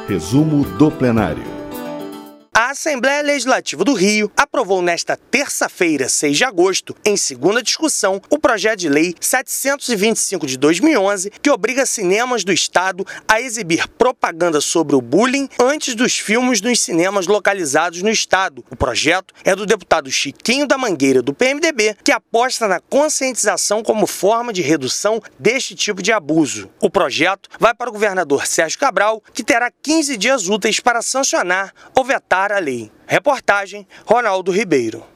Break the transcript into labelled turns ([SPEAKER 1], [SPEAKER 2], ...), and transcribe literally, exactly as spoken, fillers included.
[SPEAKER 1] Resumo do plenário.
[SPEAKER 2] A Assembleia Legislativa do Rio aprovou nesta terça-feira, seis de agosto, em segunda discussão, o projeto de lei setecentos e vinte e cinco de dois mil e onze, que obriga cinemas do estado a exibir propaganda sobre o bullying antes dos filmes nos cinemas localizados no estado. O projeto é do deputado Chiquinho da Mangueira, do P M D B, que aposta na conscientização como forma de redução deste tipo de abuso. O projeto vai para o governador Sérgio Cabral, que terá quinze dias úteis para sancionar ou vetar a lei. Reportagem, Ronaldo Ribeiro.